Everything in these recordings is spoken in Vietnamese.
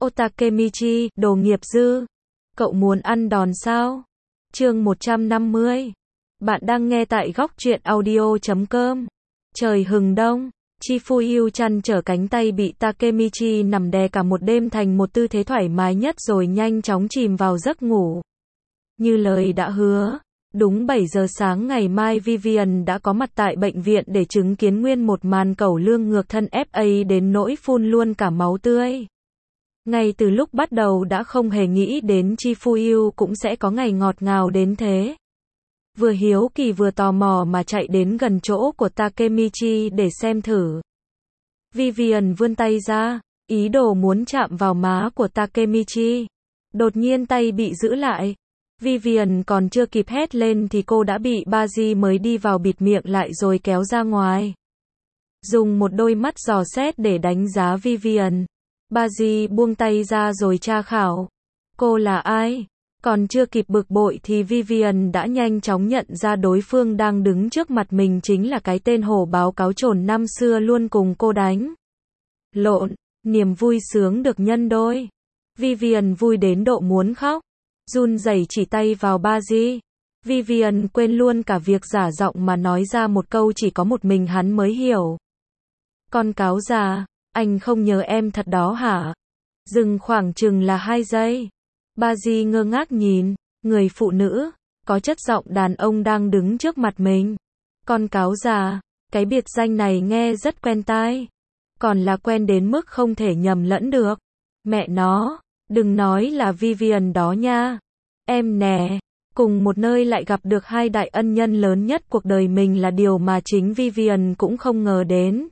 Takemichi, đồ nghiệp dư. Cậu muốn ăn đòn sao? Chương 150. Bạn đang nghe tại góc truyện audio.com. Trời hừng đông, Chifuyu chăn trở cánh tay bị Takemichi nằm đè cả một đêm thành một tư thế thoải mái nhất rồi nhanh chóng chìm vào giấc ngủ. Như lời đã hứa, đúng 7 giờ sáng ngày mai Vivian đã có mặt tại bệnh viện để chứng kiến nguyên một màn cẩu lương ngược thân FA đến nỗi phun luôn cả máu tươi. Ngay từ lúc bắt đầu đã không hề nghĩ đến Chifuyu cũng sẽ có ngày ngọt ngào đến thế. Vừa hiếu kỳ vừa tò mò mà chạy đến gần chỗ của Takemichi để xem thử. Vivian vươn tay ra, ý đồ muốn chạm vào má của Takemichi. Đột nhiên tay bị giữ lại. Vivian còn chưa kịp hét lên thì cô đã bị Baji mới đi vào bịt miệng lại rồi kéo ra ngoài. Dùng một đôi mắt dò xét để đánh giá Vivian. Baji buông tay ra rồi tra khảo. Cô là ai? Còn chưa kịp bực bội thì Vivian đã nhanh chóng nhận ra đối phương đang đứng trước mặt mình chính là cái tên hổ báo cáo trồn năm xưa luôn cùng cô đánh lộn. Niềm vui sướng được nhân đôi. Vivian vui đến độ muốn khóc. Run rẩy chỉ tay vào Baji. Vivian quên luôn cả việc giả giọng mà nói ra một câu chỉ có một mình hắn mới hiểu. Con cáo già, anh không nhớ em thật đó hả? Dừng khoảng chừng là 2 giây. Baji ngơ ngác nhìn, người phụ nữ, có chất giọng đàn ông đang đứng trước mặt mình. Con cáo già, cái biệt danh này nghe rất quen tai. Còn là quen đến mức không thể nhầm lẫn được. Mẹ nó, đừng nói là Vivian đó nha. Em nè, cùng một nơi lại gặp được hai đại ân nhân lớn nhất cuộc đời mình là điều mà chính Vivian cũng không ngờ đến.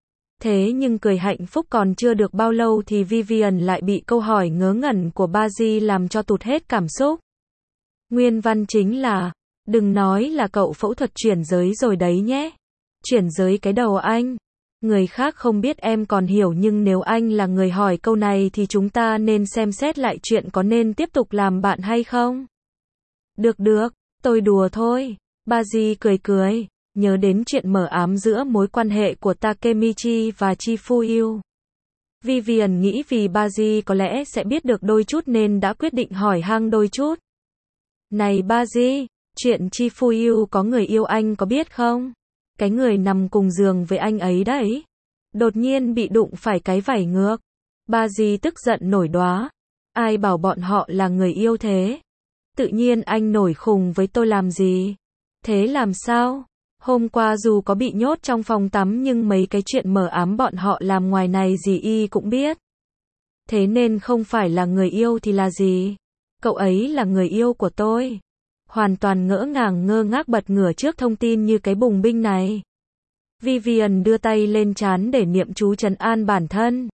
Thế nhưng cười hạnh phúc còn chưa được bao lâu thì Vivian lại bị câu hỏi ngớ ngẩn của Baji làm cho tụt hết cảm xúc. Nguyên văn chính là, đừng nói là cậu phẫu thuật chuyển giới rồi đấy nhé. Chuyển giới cái đầu anh. Người khác không biết em còn hiểu nhưng nếu anh là người hỏi câu này thì chúng ta nên xem xét lại chuyện có nên tiếp tục làm bạn hay không. Được, tôi đùa thôi. Baji cười cười. Nhớ đến chuyện mờ ám giữa mối quan hệ của Takemichi và Chifuyu. Vivian nghĩ vì Baji có lẽ sẽ biết được đôi chút nên đã quyết định hỏi han đôi chút. Này Baji, chuyện Chifuyu có người yêu anh có biết không? Cái người nằm cùng giường với anh ấy đấy. Đột nhiên bị đụng phải cái vảy ngược. Baji tức giận nổi đoá. Ai bảo bọn họ là người yêu thế? Tự nhiên anh nổi khùng với tôi làm gì? Thế làm sao? Hôm qua dù có bị nhốt trong phòng tắm nhưng mấy cái chuyện mờ ám bọn họ làm ngoài này gì y cũng biết. Thế nên không phải là người yêu thì là gì? Cậu ấy là người yêu của tôi. Hoàn toàn ngỡ ngàng ngơ ngác bật ngửa trước thông tin như cái bùng binh này. Vivian đưa tay lên trán để niệm chú trấn an bản thân.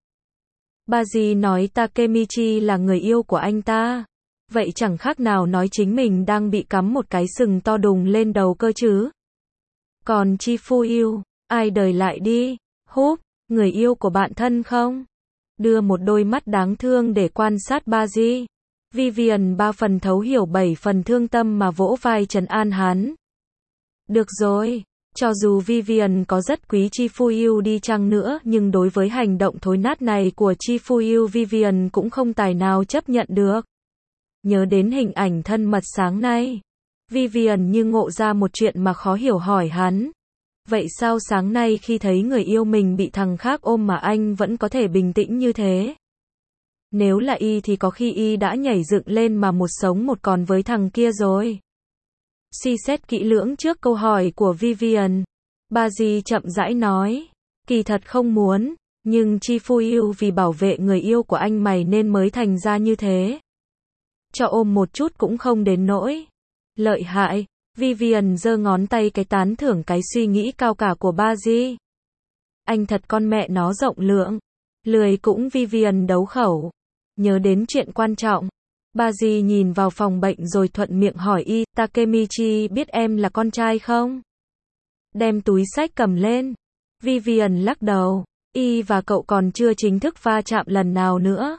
Baji nói Takemichi là người yêu của anh ta. Vậy chẳng khác nào nói chính mình đang bị cắm một cái sừng to đùng lên đầu cơ chứ. Còn Chifuyu, ai đời lại đi, húp, người yêu của bạn thân không? Đưa một đôi mắt đáng thương để quan sát Baji. Vivian 3 phần thấu hiểu 7 phần thương tâm mà vỗ vai trấn an hắn. Được rồi, cho dù Vivian có rất quý Chifuyu đi chăng nữa nhưng đối với hành động thối nát này của Chifuyu Vivian cũng không tài nào chấp nhận được. Nhớ đến hình ảnh thân mật sáng nay. Vivian như ngộ ra một chuyện mà khó hiểu hỏi hắn. Vậy sao sáng nay khi thấy người yêu mình bị thằng khác ôm mà anh vẫn có thể bình tĩnh như thế? Nếu là y thì có khi y đã nhảy dựng lên mà một sống một còn với thằng kia rồi. Suy xét kỹ lưỡng trước câu hỏi của Vivian. Baji chậm rãi nói. Kỳ thật không muốn, nhưng Chifuyu vì bảo vệ người yêu của anh mày nên mới thành ra như thế. Cho ôm một chút cũng không đến nỗi. Lợi hại. Vivian giơ ngón tay cái tán thưởng cái suy nghĩ cao cả của Baji. Anh thật con mẹ nó rộng lượng. Lười cũng Vivian đấu khẩu. Nhớ đến chuyện quan trọng. Baji nhìn vào phòng bệnh rồi thuận miệng hỏi y, Takemichi biết em là con trai không? Đem túi xách cầm lên. Vivian lắc đầu. Y và cậu còn chưa chính thức va chạm lần nào nữa.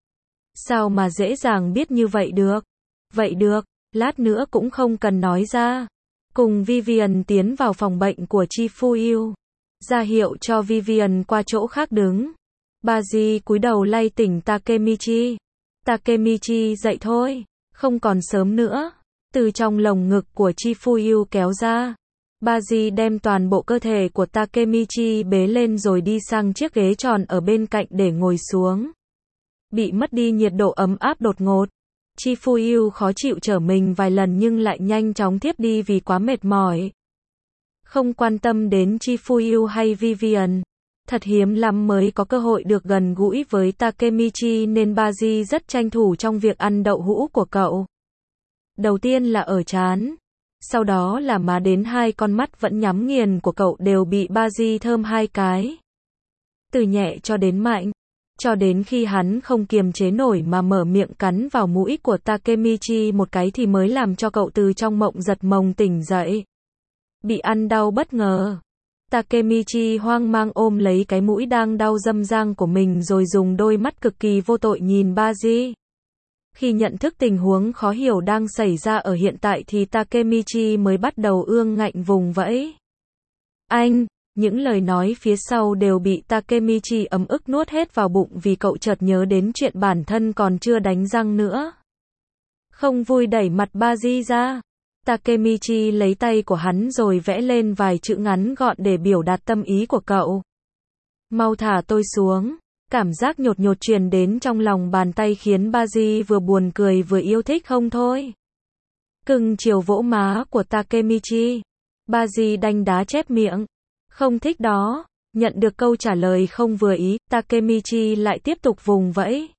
Sao mà dễ dàng biết như vậy được? Vậy được. Lát nữa cũng không cần nói ra. Cùng Vivian tiến vào phòng bệnh của Chifuyu. Ra hiệu cho Vivian qua chỗ khác đứng. Baji cúi đầu lay tỉnh Takemichi. Takemichi dậy thôi, không còn sớm nữa. Từ trong lồng ngực của Chifuyu kéo ra. Baji đem toàn bộ cơ thể của Takemichi bế lên rồi đi sang chiếc ghế tròn ở bên cạnh để ngồi xuống. Bị mất đi nhiệt độ ấm áp đột ngột. Chifuyu khó chịu trở mình vài lần nhưng lại nhanh chóng thiếp đi vì quá mệt mỏi. Không quan tâm đến Chifuyu hay Vivian. Thật hiếm lắm mới có cơ hội được gần gũi với Takemichi nên Baji rất tranh thủ trong việc ăn đậu hũ của cậu. Đầu tiên là ở trán. Sau đó là má, đến hai con mắt vẫn nhắm nghiền của cậu đều bị Baji thơm hai cái. Từ nhẹ cho đến mạnh. Cho đến khi hắn không kiềm chế nổi mà mở miệng cắn vào mũi của Takemichi một cái thì mới làm cho cậu từ trong mộng giật mộng tỉnh dậy. Bị ăn đau bất ngờ. Takemichi hoang mang ôm lấy cái mũi đang đau râm ran của mình rồi dùng đôi mắt cực kỳ vô tội nhìn Baji. Khi nhận thức tình huống khó hiểu đang xảy ra ở hiện tại thì Takemichi mới bắt đầu ương ngạnh vùng vẫy. Anh, những lời nói phía sau đều bị Takemichi ấm ức nuốt hết vào bụng vì cậu chợt nhớ đến chuyện bản thân còn chưa đánh răng nữa. Không vui đẩy mặt Baji ra. Takemichi lấy tay của hắn rồi vẽ lên vài chữ ngắn gọn để biểu đạt tâm ý của cậu. Mau thả tôi xuống. Cảm giác nhột nhột truyền đến trong lòng bàn tay khiến Baji vừa buồn cười vừa yêu thích không thôi. Cưng chiều vỗ má của Takemichi. Baji đanh đá chép miệng. Không thích đó. Nhận được câu trả lời không vừa ý, Takemichi lại tiếp tục vùng vẫy.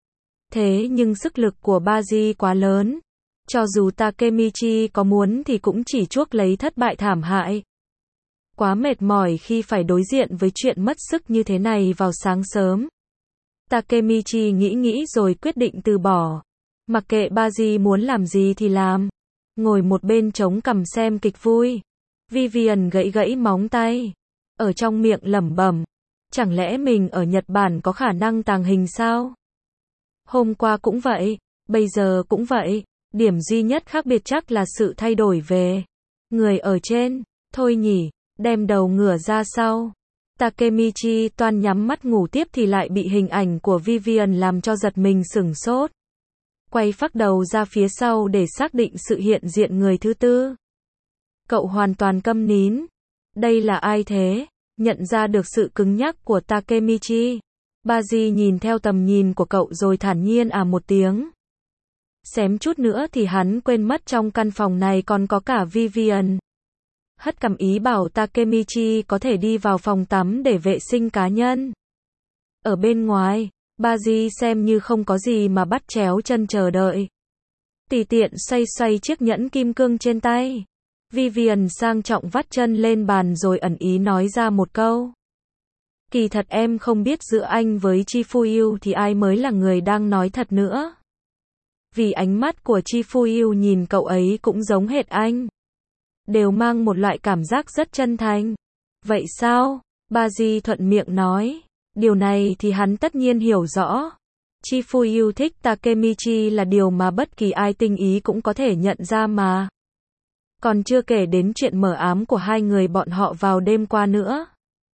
Thế nhưng sức lực của Baji quá lớn. Cho dù Takemichi có muốn thì cũng chỉ chuốc lấy thất bại thảm hại. Quá mệt mỏi khi phải đối diện với chuyện mất sức như thế này vào sáng sớm. Takemichi nghĩ rồi quyết định từ bỏ. Mặc kệ Baji muốn làm gì thì làm. Ngồi một bên chống cằm xem kịch vui. Vivian gãy móng tay. Ở trong miệng lẩm bẩm. Chẳng lẽ mình ở Nhật Bản có khả năng tàng hình sao? Hôm qua cũng vậy. Bây giờ cũng vậy. Điểm duy nhất khác biệt chắc là sự thay đổi về người ở trên. Thôi nhỉ. Đem đầu ngửa ra sau. Takemichi toan nhắm mắt ngủ tiếp thì lại bị hình ảnh của Vivian làm cho giật mình sửng sốt. Quay phác đầu ra phía sau để xác định sự hiện diện người thứ tư. Cậu hoàn toàn câm nín. Đây là ai thế? Nhận ra được sự cứng nhắc của Takemichi. Baji nhìn theo tầm nhìn của cậu rồi thản nhiên một tiếng. Xém chút nữa thì hắn quên mất trong căn phòng này còn có cả Vivian. Hất cằm ý bảo Takemichi có thể đi vào phòng tắm để vệ sinh cá nhân. Ở bên ngoài, Baji xem như không có gì mà bắt chéo chân chờ đợi. Tùy tiện xoay chiếc nhẫn kim cương trên tay. Vivian sang trọng vắt chân lên bàn rồi ẩn ý nói ra một câu. Kỳ thật em không biết giữa anh với Chifuyu thì ai mới là người đang nói thật nữa. Vì ánh mắt của Chifuyu nhìn cậu ấy cũng giống hệt anh. Đều mang một loại cảm giác rất chân thành. Vậy sao? Baji thuận miệng nói. Điều này thì hắn tất nhiên hiểu rõ. Chifuyu thích Takemichi là điều mà bất kỳ ai tinh ý cũng có thể nhận ra mà. Còn chưa kể đến chuyện mờ ám của hai người bọn họ vào đêm qua nữa.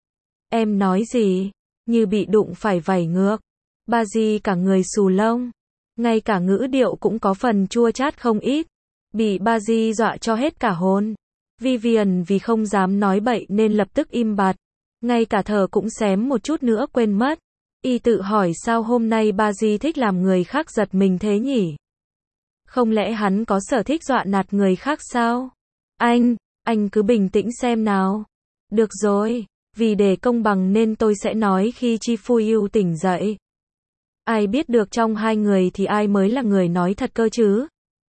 Em nói gì? Như bị đụng phải vảy ngược. Baji cả người xù lông. Ngay cả ngữ điệu cũng có phần chua chát không ít. Bị Baji dọa cho hết cả hồn. Vivian vì không dám nói bậy nên lập tức im bặt. Ngay cả thở cũng xém một chút nữa quên mất. Y tự hỏi sao hôm nay Baji thích làm người khác giật mình thế nhỉ? Không lẽ hắn có sở thích dọa nạt người khác sao? Anh cứ bình tĩnh xem nào. Được rồi, vì để công bằng nên tôi sẽ nói khi Chifuyu tỉnh dậy. Ai biết được trong hai người thì ai mới là người nói thật cơ chứ?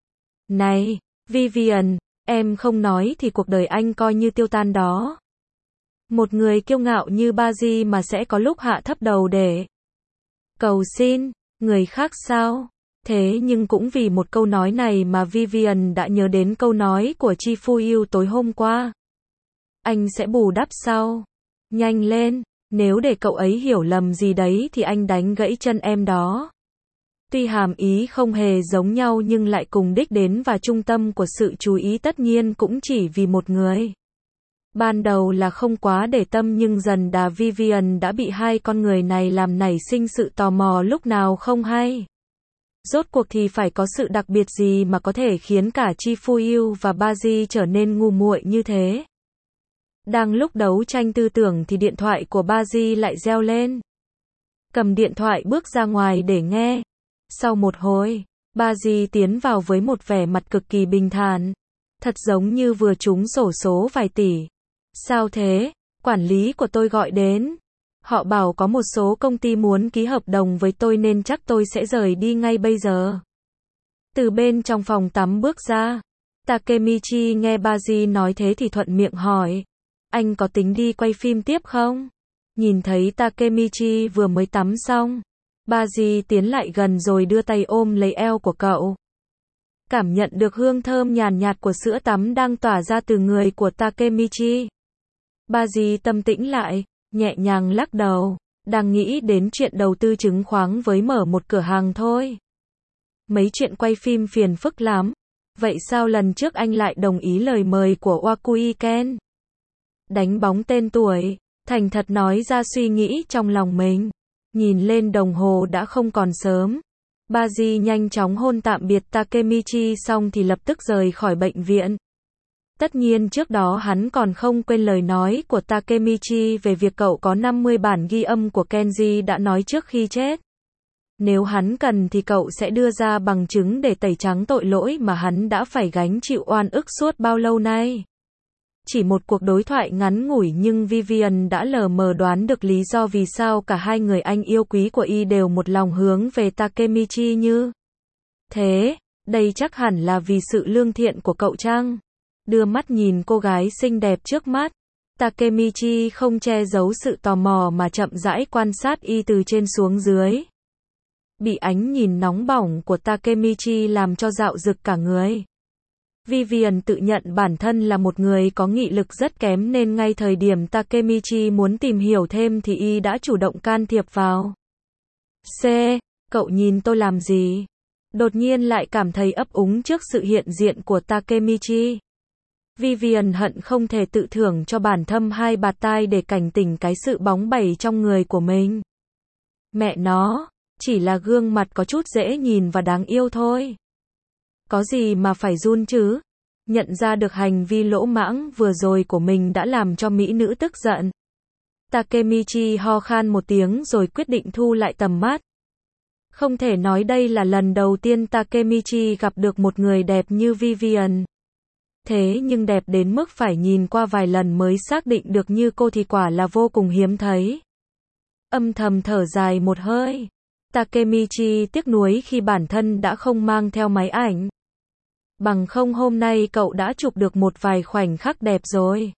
Này, Vivian, em không nói thì cuộc đời anh coi như tiêu tan đó. Một người kiêu ngạo như Baji mà sẽ có lúc hạ thấp đầu để cầu xin người khác sao? Thế nhưng cũng vì một câu nói này mà Vivian đã nhớ đến câu nói của Chifuyu tối hôm qua. Anh sẽ bù đắp sau. Nhanh lên, nếu để cậu ấy hiểu lầm gì đấy thì anh đánh gãy chân em đó. Tuy hàm ý không hề giống nhau nhưng lại cùng đích đến và trung tâm của sự chú ý tất nhiên cũng chỉ vì một người. Ban đầu là không quá để tâm nhưng dần đà Vivian đã bị hai con người này làm nảy sinh sự tò mò lúc nào không hay. Rốt cuộc thì phải có sự đặc biệt gì mà có thể khiến cả Chi Fu Yu và Baji trở nên ngu muội như thế. Đang lúc đấu tranh tư tưởng thì điện thoại của Baji lại reo lên. Cầm điện thoại bước ra ngoài để nghe. Sau một hồi, Baji tiến vào với một vẻ mặt cực kỳ bình thản. Thật giống như vừa trúng xổ số vài tỷ. Sao thế? Quản lý của tôi gọi đến. Họ bảo có một số công ty muốn ký hợp đồng với tôi nên chắc tôi sẽ rời đi ngay bây giờ. Từ bên trong phòng tắm bước ra. Takemichi nghe Baji nói thế thì thuận miệng hỏi. Anh có tính đi quay phim tiếp không? Nhìn thấy Takemichi vừa mới tắm xong. Baji tiến lại gần rồi đưa tay ôm lấy eo của cậu. Cảm nhận được hương thơm nhàn nhạt của sữa tắm đang tỏa ra từ người của Takemichi. Baji tâm tĩnh lại, nhẹ nhàng lắc đầu, đang nghĩ đến chuyện đầu tư chứng khoán với mở một cửa hàng thôi. Mấy chuyện quay phim phiền phức lắm. Vậy sao lần trước anh lại đồng ý lời mời của Wakui Ken? Đánh bóng tên tuổi, thành thật nói ra suy nghĩ trong lòng mình. Nhìn lên đồng hồ đã không còn sớm. Baji nhanh chóng hôn tạm biệt Takemichi xong thì lập tức rời khỏi bệnh viện. Tất nhiên trước đó hắn còn không quên lời nói của Takemichi về việc cậu có 50 bản ghi âm của Kenji đã nói trước khi chết. Nếu hắn cần thì cậu sẽ đưa ra bằng chứng để tẩy trắng tội lỗi mà hắn đã phải gánh chịu oan ức suốt bao lâu nay. Chỉ một cuộc đối thoại ngắn ngủi nhưng Vivian đã lờ mờ đoán được lý do vì sao cả hai người anh yêu quý của y đều một lòng hướng về Takemichi như thế. Đây chắc hẳn là vì sự lương thiện của cậu chăng? Đưa mắt nhìn cô gái xinh đẹp trước mắt. Takemichi không che giấu sự tò mò mà chậm rãi quan sát y từ trên xuống dưới. Bị ánh nhìn nóng bỏng của Takemichi làm cho dạo rực cả người. Vivian tự nhận bản thân là một người có nghị lực rất kém nên ngay thời điểm Takemichi muốn tìm hiểu thêm thì y đã chủ động can thiệp vào. Cậu nhìn tôi làm gì? Đột nhiên lại cảm thấy ấp úng trước sự hiện diện của Takemichi. Vivian hận không thể tự thưởng cho bản thân hai bạt tai để cảnh tỉnh cái sự bóng bẩy trong người của mình. Mẹ nó, chỉ là gương mặt có chút dễ nhìn và đáng yêu thôi. Có gì mà phải run chứ? Nhận ra được hành vi lỗ mãng vừa rồi của mình đã làm cho mỹ nữ tức giận. Takemichi ho khan một tiếng rồi quyết định thu lại tầm mắt. Không thể nói đây là lần đầu tiên Takemichi gặp được một người đẹp như Vivian. Thế nhưng đẹp đến mức phải nhìn qua vài lần mới xác định được như cô thì quả là vô cùng hiếm thấy. Âm thầm thở dài một hơi. Takemichi tiếc nuối khi bản thân đã không mang theo máy ảnh. Bằng không hôm nay cậu đã chụp được một vài khoảnh khắc đẹp rồi.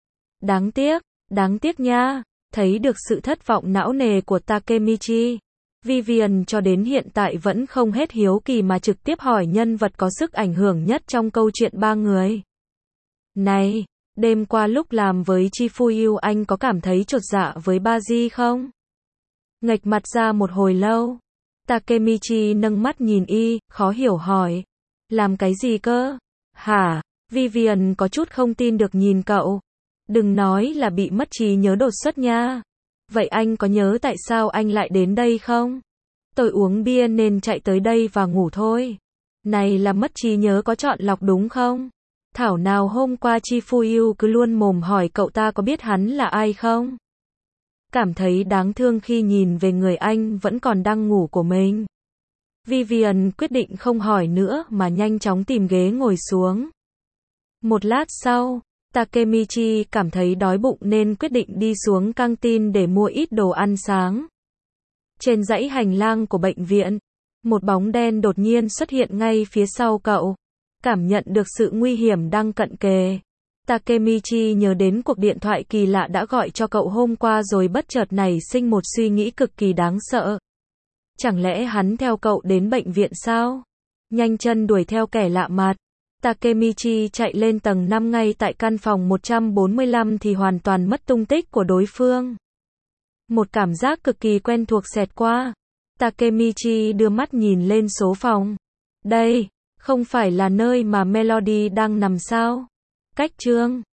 Đáng tiếc nha. Thấy được sự thất vọng não nề của Takemichi. Vivian cho đến hiện tại vẫn không hết hiếu kỳ mà trực tiếp hỏi nhân vật có sức ảnh hưởng nhất trong câu chuyện ba người. Này, đêm qua lúc làm với Chi Fu Yu anh có cảm thấy chột dạ với Baji không? Nghệch mặt ra một hồi lâu. Takemichi nâng mắt nhìn y, khó hiểu hỏi. Làm cái gì cơ? Hả? Vivian có chút không tin được nhìn cậu. Đừng nói là bị mất trí nhớ đột xuất nha. Vậy anh có nhớ tại sao anh lại đến đây không? Tôi uống bia nên chạy tới đây và ngủ thôi. Này là mất trí nhớ có chọn lọc đúng không? Thảo nào hôm qua Chi Fu Yu cứ luôn mồm hỏi cậu ta có biết hắn là ai không? Cảm thấy đáng thương khi nhìn về người anh vẫn còn đang ngủ của mình. Vivian quyết định không hỏi nữa mà nhanh chóng tìm ghế ngồi xuống. Một lát sau, Takemichi cảm thấy đói bụng nên quyết định đi xuống căng tin để mua ít đồ ăn sáng. Trên dãy hành lang của bệnh viện, một bóng đen đột nhiên xuất hiện ngay phía sau cậu. Cảm nhận được sự nguy hiểm đang cận kề. Takemichi nhớ đến cuộc điện thoại kỳ lạ đã gọi cho cậu hôm qua rồi bất chợt nảy sinh một suy nghĩ cực kỳ đáng sợ. Chẳng lẽ hắn theo cậu đến bệnh viện sao? Nhanh chân đuổi theo kẻ lạ mặt. Takemichi chạy lên tầng 5 ngay tại căn phòng 145 thì hoàn toàn mất tung tích của đối phương. Một cảm giác cực kỳ quen thuộc xẹt qua. Takemichi đưa mắt nhìn lên số phòng. Đây, không phải là nơi mà Melody đang nằm sao? Cách chương